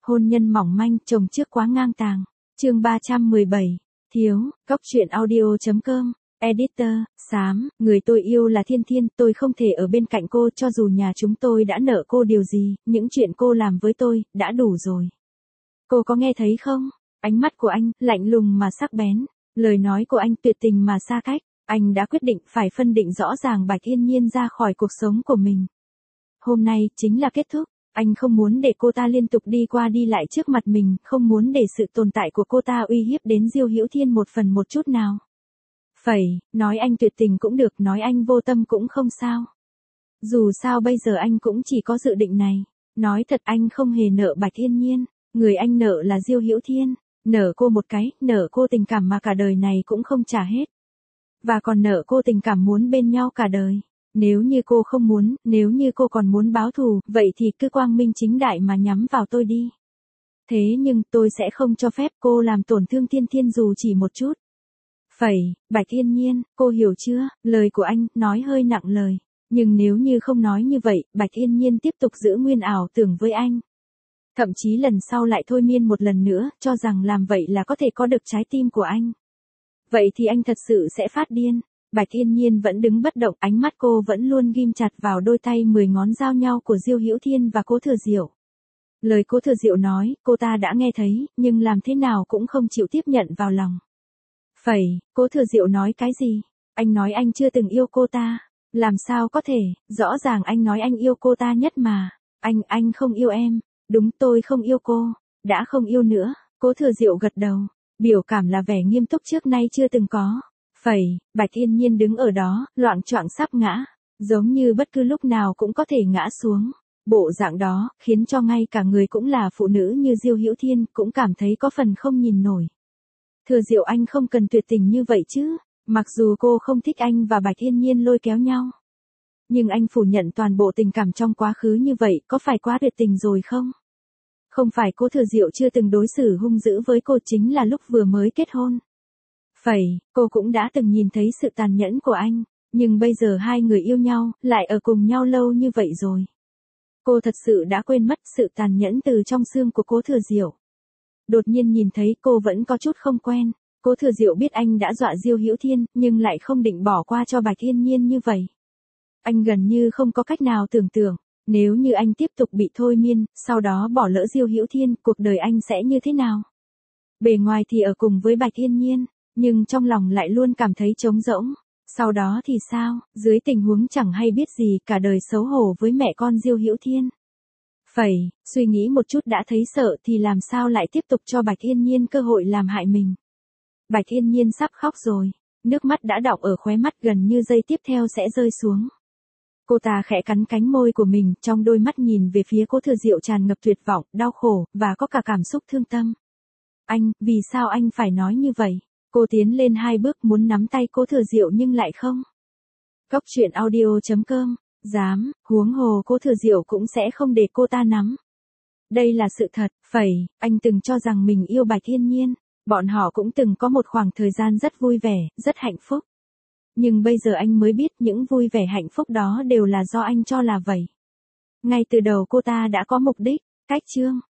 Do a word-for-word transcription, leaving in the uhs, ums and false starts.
Hôn nhân mỏng manh, chồng trước quá ngang tàng. Chương ba trăm mười bảy. Thiếu, Cóc truyện audio chấm com. Editor, Xám, người tôi yêu là Thiên Thiên, tôi không thể ở bên cạnh cô cho dù nhà chúng tôi đã nợ cô điều gì, những chuyện cô làm với tôi, đã đủ rồi. Cô có nghe thấy không? Ánh mắt của anh, lạnh lùng mà sắc bén. Lời nói của anh tuyệt tình mà xa cách. Anh đã quyết định phải phân định rõ ràng Bạch Yên Nhiên ra khỏi cuộc sống của mình. Hôm nay, chính là kết thúc. Anh không muốn để cô ta liên tục đi qua đi lại trước mặt mình, không muốn để sự tồn tại của cô ta uy hiếp đến Diêu Hữu Thiên một phần một chút nào. Phẩy, nói anh tuyệt tình cũng được, nói anh vô tâm cũng không sao. Dù sao bây giờ anh cũng chỉ có dự định này. Nói thật anh không hề nợ Bạch Yên Nhiên, người anh nợ là Diêu Hữu Thiên. Nợ cô một cái, nợ cô tình cảm mà cả đời này cũng không trả hết. Và còn nợ cô tình cảm muốn bên nhau cả đời. Nếu như cô không muốn, nếu như cô còn muốn báo thù, vậy thì cứ quang minh chính đại mà nhắm vào tôi đi. Thế nhưng tôi sẽ không cho phép cô làm tổn thương Thiên Thiên dù chỉ một chút. Phẩy, Bạch Yên Nhiên, cô hiểu chưa? Lời của anh, nói hơi nặng lời. Nhưng nếu như không nói như vậy, Bạch Yên Nhiên tiếp tục giữ nguyên ảo tưởng với anh. Thậm chí lần sau lại thôi miên một lần nữa, cho rằng làm vậy là có thể có được trái tim của anh. Vậy thì anh thật sự sẽ phát điên. Bạch Yên Nhiên vẫn đứng bất động, ánh mắt cô vẫn luôn ghim chặt vào đôi tay mười ngón giao nhau của Diêu Hữu Thiên và Cố Thừa Diệu. Lời Cố Thừa Diệu nói, cô ta đã nghe thấy, nhưng làm thế nào cũng không chịu tiếp nhận vào lòng. Phẩy, Cố Thừa Diệu nói cái gì? Anh nói anh chưa từng yêu cô ta. Làm sao có thể, rõ ràng anh nói anh yêu cô ta nhất mà. Anh, anh không yêu em. Đúng, tôi không yêu cô. Đã không yêu nữa. Cố Thừa Diệu gật đầu. Biểu cảm là vẻ nghiêm túc trước nay chưa từng có. Phẩy, Bạch Yên Nhiên đứng ở đó, loạng choạng sắp ngã. Giống như bất cứ lúc nào cũng có thể ngã xuống. Bộ dạng đó, khiến cho ngay cả người cũng là phụ nữ như Diêu Hữu Thiên, cũng cảm thấy có phần không nhìn nổi. Thừa Diệu anh không cần tuyệt tình như vậy chứ. Mặc dù cô không thích anh và Bạch Yên Nhiên lôi kéo nhau. Nhưng anh phủ nhận toàn bộ tình cảm trong quá khứ như vậy, có phải quá tuyệt tình rồi không? Không phải Cố Thừa Diệu chưa từng đối xử hung dữ với cô, chính là lúc vừa mới kết hôn. Phẩy, cô cũng đã từng nhìn thấy sự tàn nhẫn của anh, nhưng bây giờ hai người yêu nhau, lại ở cùng nhau lâu như vậy rồi. Cô thật sự đã quên mất sự tàn nhẫn từ trong xương của Cố Thừa Diệu. Đột nhiên nhìn thấy cô vẫn có chút không quen. Cố Thừa Diệu biết anh đã dọa Diêu Hữu Thiên, nhưng lại không định bỏ qua cho Bạch Yên Nhiên như vậy. Anh gần như không có cách nào tưởng tượng, nếu như anh tiếp tục bị thôi miên, sau đó bỏ lỡ Diêu Hữu Thiên, cuộc đời anh sẽ như thế nào? Bề ngoài thì ở cùng với Bạch Yên Nhiên, nhưng trong lòng lại luôn cảm thấy trống rỗng. Sau đó thì sao, dưới tình huống chẳng hay biết gì, cả đời xấu hổ với mẹ con Diêu Hữu Thiên. Phẩy, suy nghĩ một chút đã thấy sợ thì làm sao lại tiếp tục cho Bạch Yên Nhiên cơ hội làm hại mình. Bạch Yên Nhiên sắp khóc rồi, nước mắt đã đọng ở khóe mắt, gần như giây tiếp theo sẽ rơi xuống. Cô ta khẽ cắn cánh môi của mình, trong đôi mắt nhìn về phía Cố Thừa Diệu tràn ngập tuyệt vọng, đau khổ, và có cả cảm xúc thương tâm. Anh, vì sao anh phải nói như vậy? Cô tiến lên hai bước muốn nắm tay Cố Thừa Diệu nhưng lại không. Cóc truyện audio chấm com, dám, huống hồ Cố Thừa Diệu cũng sẽ không để cô ta nắm. Đây là sự thật. Phẩy, anh từng cho rằng mình yêu Bạch Yên Nhiên. Bọn họ cũng từng có một khoảng thời gian rất vui vẻ, rất hạnh phúc. Nhưng bây giờ anh mới biết những vui vẻ hạnh phúc đó đều là do anh cho là vậy. Ngay từ đầu cô ta đã có mục đích. Cách chương.